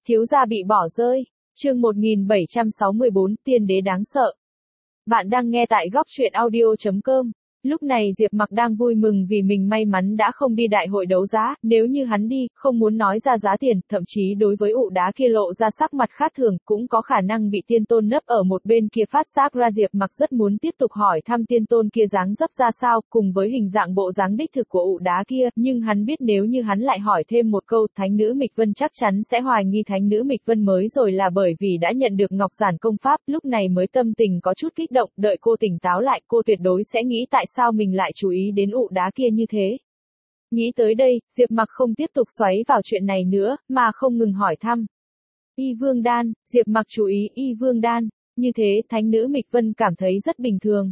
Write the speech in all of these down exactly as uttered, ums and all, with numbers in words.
Thiếu gia bị bỏ rơi. Chương một nghìn bảy trăm sáu mươi bốn, tiên đế đáng sợ. Bạn đang nghe tại góc truyện audio chấm com. Lúc này Diệp Mặc đang vui mừng vì mình may mắn đã không đi đại hội đấu giá, nếu như hắn đi, không muốn nói ra giá tiền, thậm chí đối với ụ đá kia lộ ra sắc mặt khác thường, cũng có khả năng bị tiên tôn nấp ở một bên kia phát giác ra. Diệp Mặc rất muốn tiếp tục hỏi thăm tiên tôn kia dáng dấp ra sao, cùng với hình dạng bộ dáng đích thực của ụ đá kia, nhưng hắn biết nếu như hắn lại hỏi thêm một câu, thánh nữ Mịch Vân chắc chắn sẽ hoài nghi thánh nữ Mịch Vân mới rồi là bởi vì đã nhận được Ngọc Giản công pháp, lúc này mới tâm tình có chút kích động, đợi cô tỉnh táo lại, cô tuyệt đối sẽ nghĩ tại sao mình lại chú ý đến ụ đá kia như thế. Nghĩ tới đây, Diệp Mặc không tiếp tục xoáy vào chuyện này nữa, mà không ngừng hỏi thăm. Y Vương Đan, Diệp Mặc chú ý Y Vương Đan, như thế thánh nữ Mịch Vân cảm thấy rất bình thường.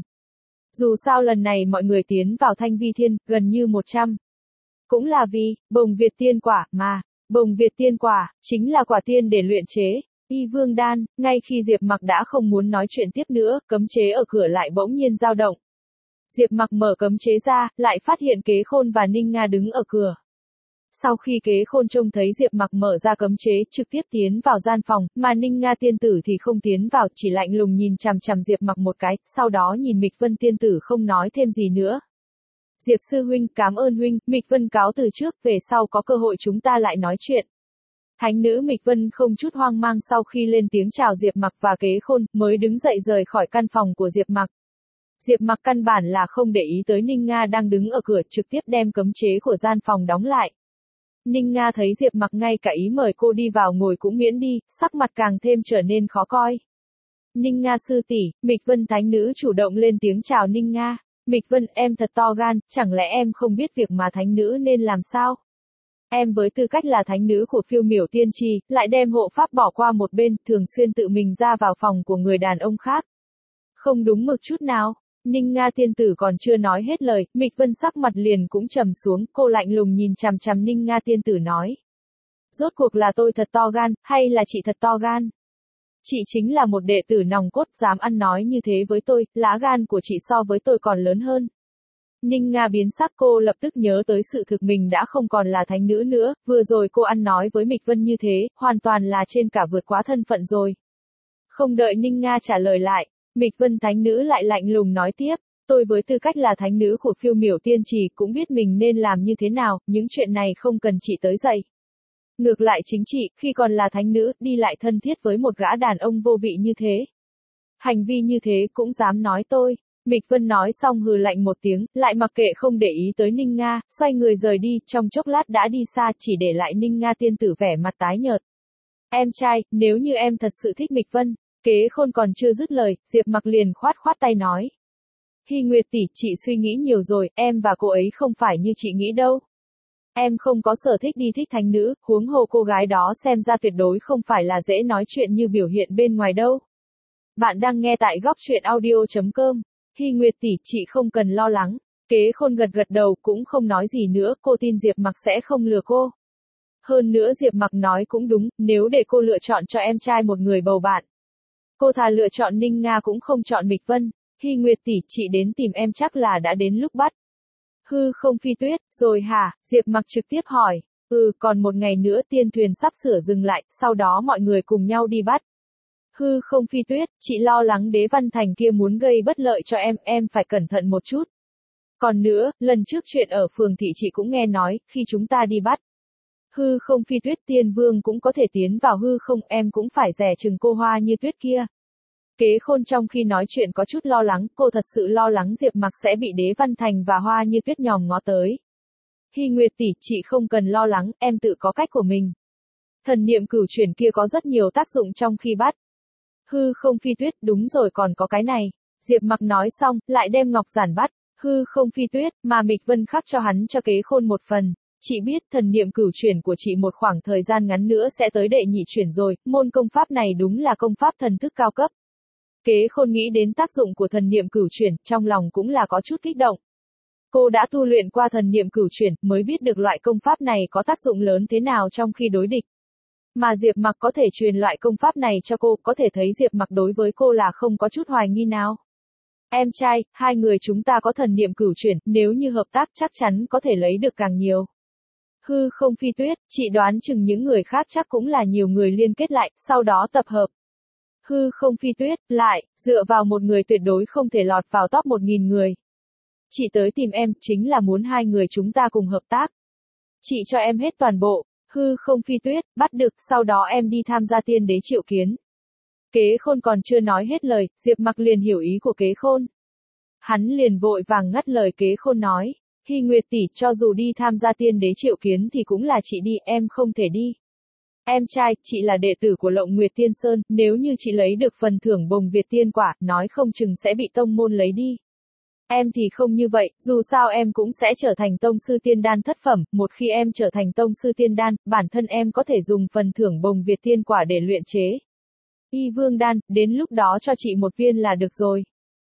Dù sao lần này mọi người tiến vào Thanh Vi Thiên, gần như một trăm. Cũng là vì, bồng Việt tiên quả, mà, bồng Việt tiên quả, chính là quả tiên để luyện chế. Y Vương Đan, ngay khi Diệp Mặc đã không muốn nói chuyện tiếp nữa, cấm chế ở cửa lại bỗng nhiên dao động. Diệp Mặc mở cấm chế ra, lại phát hiện Kế Khôn và Ninh Nga đứng ở cửa. Sau khi Kế Khôn trông thấy Diệp Mặc mở ra cấm chế, trực tiếp tiến vào gian phòng, mà Ninh Nga tiên tử thì không tiến vào, chỉ lạnh lùng nhìn chằm chằm Diệp Mặc một cái, sau đó nhìn Mịch Vân tiên tử không nói thêm gì nữa. Diệp sư huynh, cảm ơn huynh, Mịch Vân cáo từ trước, về sau có cơ hội chúng ta lại nói chuyện. Thánh nữ Mịch Vân không chút hoang mang sau khi lên tiếng chào Diệp Mặc và Kế Khôn, mới đứng dậy rời khỏi căn phòng của Diệp Mặc. Diệp Mặc căn bản là không để ý tới Ninh Nga đang đứng ở cửa, trực tiếp đem cấm chế của gian phòng đóng lại. Ninh Nga thấy Diệp Mặc ngay cả ý mời cô đi vào ngồi cũng miễn đi, sắc mặt càng thêm trở nên khó coi. Ninh Nga sư tỷ, Mịch Vân thánh nữ chủ động lên tiếng chào Ninh Nga. Mịch Vân, em thật to gan, chẳng lẽ em không biết việc mà thánh nữ nên làm sao? Em với tư cách là thánh nữ của phiêu miểu tiên trì, lại đem hộ pháp bỏ qua một bên, thường xuyên tự mình ra vào phòng của người đàn ông khác. Không đúng mực chút nào. Ninh Nga tiên tử còn chưa nói hết lời, Mịch Vân sắc mặt liền cũng trầm xuống, cô lạnh lùng nhìn chằm chằm Ninh Nga tiên tử nói. Rốt cuộc là tôi thật to gan, hay là chị thật to gan? Chị chính là một đệ tử nòng cốt, dám ăn nói như thế với tôi, lá gan của chị so với tôi còn lớn hơn. Ninh Nga biến sắc, cô lập tức nhớ tới sự thực mình đã không còn là thánh nữ nữa, vừa rồi cô ăn nói với Mịch Vân như thế, hoàn toàn là trên cả vượt quá thân phận rồi. Không đợi Ninh Nga trả lời lại, Mịch Vân thánh nữ lại lạnh lùng nói tiếp, tôi với tư cách là thánh nữ của phiêu miểu tiên trì cũng biết mình nên làm như thế nào, những chuyện này không cần chị tới dạy. Ngược lại chính chị, khi còn là thánh nữ, đi lại thân thiết với một gã đàn ông vô vị như thế. Hành vi như thế cũng dám nói tôi. Mịch Vân nói xong hừ lạnh một tiếng, lại mặc kệ không để ý tới Ninh Nga, xoay người rời đi, trong chốc lát đã đi xa, chỉ để lại Ninh Nga tiên tử vẻ mặt tái nhợt. Em trai, nếu như em thật sự thích Mịch Vân. Kế Khôn còn chưa dứt lời, Diệp Mặc liền khoát khoát tay nói. Hy Nguyệt tỷ, chị suy nghĩ nhiều rồi, em và cô ấy không phải như chị nghĩ đâu. Em không có sở thích đi thích thánh nữ, huống hồ cô gái đó xem ra tuyệt đối không phải là dễ nói chuyện như biểu hiện bên ngoài đâu. Bạn đang nghe tại góc truyện audio chấm com. Hy Nguyệt tỷ, chị không cần lo lắng. Kế Khôn gật gật đầu cũng không nói gì nữa, cô tin Diệp Mặc sẽ không lừa cô. Hơn nữa Diệp Mặc nói cũng đúng, nếu để cô lựa chọn cho em trai một người bầu bạn. Cô thà lựa chọn Ninh Nga cũng không chọn Mịch Vân. Hy Nguyệt tỷ, chị đến tìm em chắc là đã đến lúc bắt. Hư không phi tuyết, rồi hả? Diệp Mặc trực tiếp hỏi. Ừ, còn một ngày nữa tiên thuyền sắp sửa dừng lại, sau đó mọi người cùng nhau đi bắt. Hư không phi tuyết, chị lo lắng Đế Văn Thành kia muốn gây bất lợi cho em, em phải cẩn thận một chút. Còn nữa, lần trước chuyện ở phường thị chị cũng nghe nói, khi chúng ta đi bắt. Hư không phi tuyết tiên vương cũng có thể tiến vào hư không, em cũng phải dè chừng cô hoa như tuyết kia. Kế Khôn trong khi nói chuyện có chút lo lắng, cô thật sự lo lắng Diệp Mặc sẽ bị Đế Văn Thành và hoa như tuyết nhòm ngó tới. Hy Nguyệt tỷ, chị không cần lo lắng, em tự có cách của mình. Thần niệm cửu chuyển kia có rất nhiều tác dụng trong khi bắt. Hư không phi tuyết, đúng rồi, còn có cái này. Diệp Mặc nói xong, lại đem Ngọc Giản bắt. Hư không phi tuyết, mà Mịch Vân khắc cho hắn cho Kế Khôn một phần. Chị biết thần niệm cửu chuyển của chị một khoảng thời gian ngắn nữa sẽ tới đệ nhị chuyển rồi, môn công pháp này đúng là công pháp thần thức cao cấp. Kế Khôn nghĩ đến tác dụng của thần niệm cửu chuyển, trong lòng cũng là có chút kích động. Cô đã tu luyện qua thần niệm cửu chuyển, mới biết được loại công pháp này có tác dụng lớn thế nào trong khi đối địch. Mà Diệp Mặc có thể truyền loại công pháp này cho cô, có thể thấy Diệp Mặc đối với cô là không có chút hoài nghi nào. Em trai, hai người chúng ta có thần niệm cửu chuyển, nếu như hợp tác chắc chắn có thể lấy được càng nhiều. Hư không Phi Tuyết, chị đoán chừng những người khác chắc cũng là nhiều người liên kết lại, sau đó tập hợp. Hư không Phi Tuyết, lại, dựa vào một người tuyệt đối không thể lọt vào top một nghìn người. Chị tới tìm em, chính là muốn hai người chúng ta cùng hợp tác. Chị cho em hết toàn bộ, Hư không Phi Tuyết, bắt được, sau đó em đi tham gia tiên đế triệu kiến. Kế Khôn còn chưa nói hết lời, Diệp Mặc liền hiểu ý của Kế Khôn. Hắn liền vội vàng ngắt lời Kế Khôn nói, Hy Nguyệt tỷ, cho dù đi tham gia tiên đế triệu kiến thì cũng là chị đi, em không thể đi. Em trai, chị là đệ tử của Lộng Nguyệt Tiên Sơn, nếu như chị lấy được phần thưởng bồng Việt tiên quả, nói không chừng sẽ bị tông môn lấy đi. Em thì không như vậy, dù sao em cũng sẽ trở thành tông sư tiên đan thất phẩm, một khi em trở thành tông sư tiên đan, bản thân em có thể dùng phần thưởng bồng Việt tiên quả để luyện chế Y Vương đan, đến lúc đó cho chị một viên là được rồi.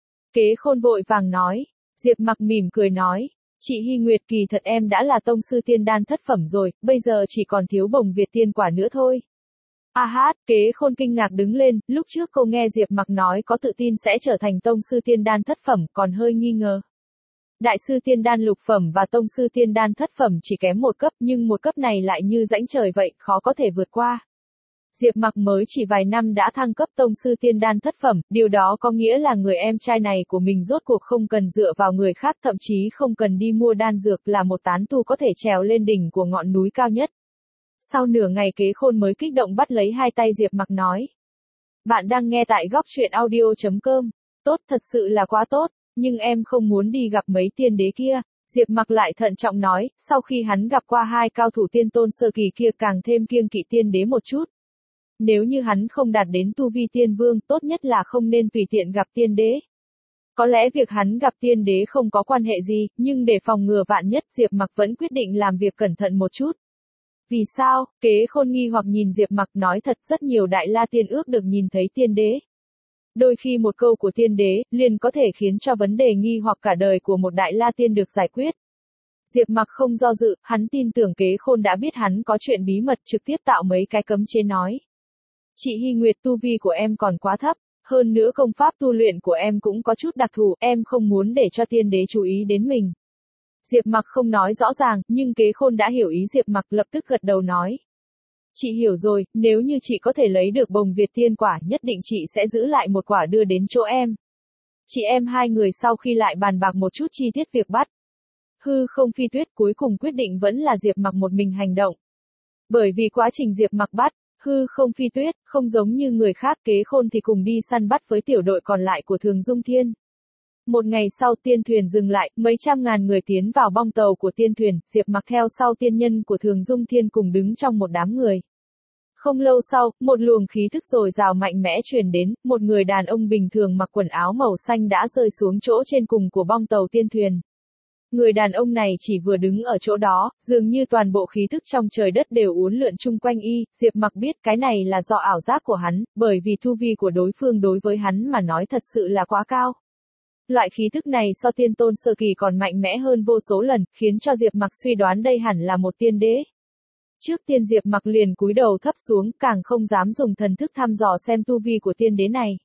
Kế Khôn vội vàng nói, Diệp Mặc mỉm cười nói, chị Hy Nguyệt, kỳ thật em đã là tông sư tiên đan thất phẩm rồi, bây giờ chỉ còn thiếu bồng Việt tiên quả nữa thôi. A hát, Kế Khôn kinh ngạc đứng lên, lúc trước cô nghe Diệp Mặc nói có tự tin sẽ trở thành tông sư tiên đan thất phẩm, còn hơi nghi ngờ. Đại sư tiên đan lục phẩm và tông sư tiên đan thất phẩm chỉ kém một cấp, nhưng một cấp này lại như rãnh trời vậy, khó có thể vượt qua. Diệp Mặc mới chỉ vài năm đã thăng cấp tông sư tiên đan thất phẩm, điều đó có nghĩa là người em trai này của mình rốt cuộc không cần dựa vào người khác, thậm chí không cần đi mua đan dược, là một tán tu có thể trèo lên đỉnh của ngọn núi cao nhất. Sau nửa ngày Kế Khôn mới kích động bắt lấy hai tay Diệp Mặc nói. Bạn đang nghe tại góc truyện audio chấm com. Tốt, thật sự là quá tốt, nhưng em không muốn đi gặp mấy tiên đế kia. Diệp Mặc lại thận trọng nói, sau khi hắn gặp qua hai cao thủ tiên tôn sơ kỳ kia càng thêm kiêng kỵ tiên đế một chút. Nếu như hắn không đạt đến tu vi tiên vương, tốt nhất là không nên tùy tiện gặp tiên đế. Có lẽ việc hắn gặp tiên đế không có quan hệ gì, nhưng để phòng ngừa vạn nhất, Diệp Mặc vẫn quyết định làm việc cẩn thận một chút. Vì sao? Kế Khôn nghi hoặc nhìn Diệp Mặc, nói thật, rất nhiều đại la tiên ước được nhìn thấy tiên đế. Đôi khi một câu của tiên đế, liền có thể khiến cho vấn đề nghi hoặc cả đời của một đại la tiên được giải quyết. Diệp Mặc không do dự, hắn tin tưởng Kế Khôn đã biết hắn có chuyện bí mật, trực tiếp tạo mấy cái cấm chế nói. Chị Hy Nguyệt, tu vi của em còn quá thấp, hơn nữa công pháp tu luyện của em cũng có chút đặc thù, em không muốn để cho tiên đế chú ý đến mình. Diệp Mặc không nói rõ ràng, nhưng Kế Khôn đã hiểu ý Diệp Mặc, lập tức gật đầu nói. Chị hiểu rồi, nếu như chị có thể lấy được bồng Việt tiên quả, nhất định chị sẽ giữ lại một quả đưa đến chỗ em. Chị em hai người sau khi lại bàn bạc một chút chi tiết việc bắt Hư không Phi Tuyết, cuối cùng quyết định vẫn là Diệp Mặc một mình hành động. Bởi vì quá trình Diệp Mặc bắt Hư không Phi Tuyết, không giống như người khác, Kế Khôn thì cùng đi săn bắt với tiểu đội còn lại của Thường Dung Thiên. Một ngày sau, tiên thuyền dừng lại, mấy trăm ngàn người tiến vào bong tàu của tiên thuyền, Diệp Mặc theo sau tiên nhân của Thường Dung Thiên cùng đứng trong một đám người. Không lâu sau, một luồng khí thức dồi dào mạnh mẽ truyền đến, một người đàn ông bình thường mặc quần áo màu xanh đã rơi xuống chỗ trên cùng của bong tàu tiên thuyền. Người đàn ông này chỉ vừa đứng ở chỗ đó, dường như toàn bộ khí thức trong trời đất đều uốn lượn chung quanh y, Diệp Mặc biết cái này là do ảo giác của hắn, bởi vì tu vi của đối phương đối với hắn mà nói thật sự là quá cao. Loại khí thức này so tiên tôn sơ kỳ còn mạnh mẽ hơn vô số lần, khiến cho Diệp Mặc suy đoán đây hẳn là một tiên đế. Trước tiên Diệp Mặc liền cúi đầu thấp xuống, càng không dám dùng thần thức thăm dò xem tu vi của tiên đế này.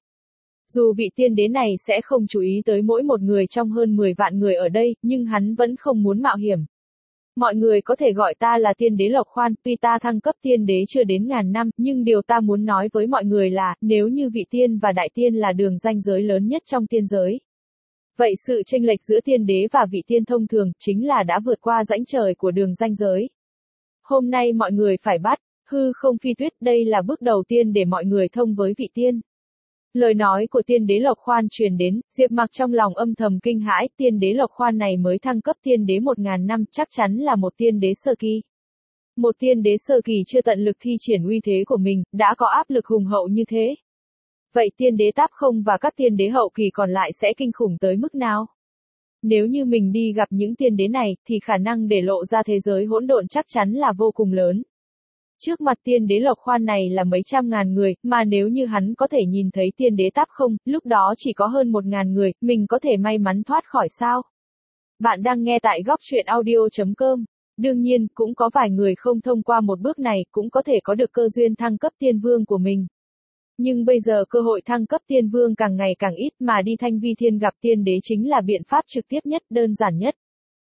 Dù vị tiên đế này sẽ không chú ý tới mỗi một người trong hơn mười vạn người ở đây, nhưng hắn vẫn không muốn mạo hiểm. Mọi người có thể gọi ta là tiên đế Lộc Khoan, tuy ta thăng cấp tiên đế chưa đến ngàn năm, nhưng điều ta muốn nói với mọi người là, nếu như vị tiên và đại tiên là đường ranh giới lớn nhất trong tiên giới. Vậy sự chênh lệch giữa tiên đế và vị tiên thông thường, chính là đã vượt qua rãnh trời của đường ranh giới. Hôm nay mọi người phải bắt Hư không Phi Tuyết, đây là bước đầu tiên để mọi người thông với vị tiên. Lời nói của tiên đế Lộc Khoan truyền đến, Diệp Mặc trong lòng âm thầm kinh hãi, tiên đế Lộc Khoan này mới thăng cấp tiên đế một ngàn năm, chắc chắn là một tiên đế sơ kỳ. Một tiên đế sơ kỳ chưa tận lực thi triển uy thế của mình, đã có áp lực hùng hậu như thế. Vậy tiên đế Táp Không và các tiên đế hậu kỳ còn lại sẽ kinh khủng tới mức nào? Nếu như mình đi gặp những tiên đế này, thì khả năng để lộ ra thế giới hỗn độn chắc chắn là vô cùng lớn. Trước mặt tiên đế Lộc Khoan này là mấy trăm ngàn người, mà nếu như hắn có thể nhìn thấy tiên đế Táp Không, lúc đó chỉ có hơn một ngàn người, mình có thể may mắn thoát khỏi sao? Bạn đang nghe tại góc truyện audio chấm com. Đương nhiên, cũng có vài người không thông qua một bước này, cũng có thể có được cơ duyên thăng cấp tiên vương của mình. Nhưng bây giờ cơ hội thăng cấp tiên vương càng ngày càng ít, mà đi Thanh Vi Thiên gặp tiên đế chính là biện pháp trực tiếp nhất, đơn giản nhất.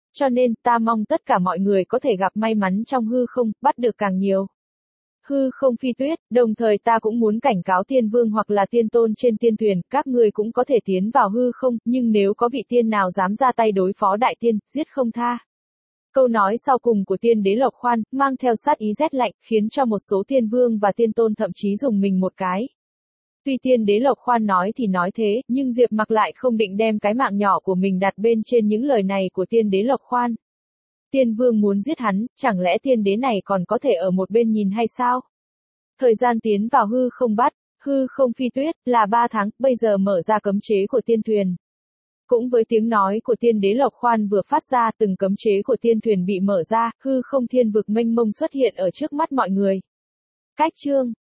Cho nên, ta mong tất cả mọi người có thể gặp may mắn trong hư không, bắt được càng nhiều. Hư không phi tuyết, đồng thời ta cũng muốn cảnh cáo tiên vương hoặc là tiên tôn trên tiên thuyền, các người cũng có thể tiến vào hư không, nhưng nếu có vị tiên nào dám ra tay đối phó đại tiên, giết không tha. Câu nói sau cùng của tiên đế Lộc Khoan, mang theo sát ý rét lạnh, khiến cho một số tiên vương và tiên tôn thậm chí dùng mình một cái. Tuy tiên đế Lộc Khoan nói thì nói thế, nhưng Diệp Mặc lại không định đem cái mạng nhỏ của mình đặt bên trên những lời này của tiên đế Lộc Khoan. Tiên vương muốn giết hắn, chẳng lẽ tiên đế này còn có thể ở một bên nhìn hay sao? Thời gian tiến vào hư không bắt, hư không phi tuyết, là ba tháng, bây giờ mở ra cấm chế của tiên thuyền. Cũng với tiếng nói của tiên đế Lộc Khoan vừa phát ra, từng cấm chế của tiên thuyền bị mở ra, hư không thiên vực mênh mông xuất hiện ở trước mắt mọi người. Cách chương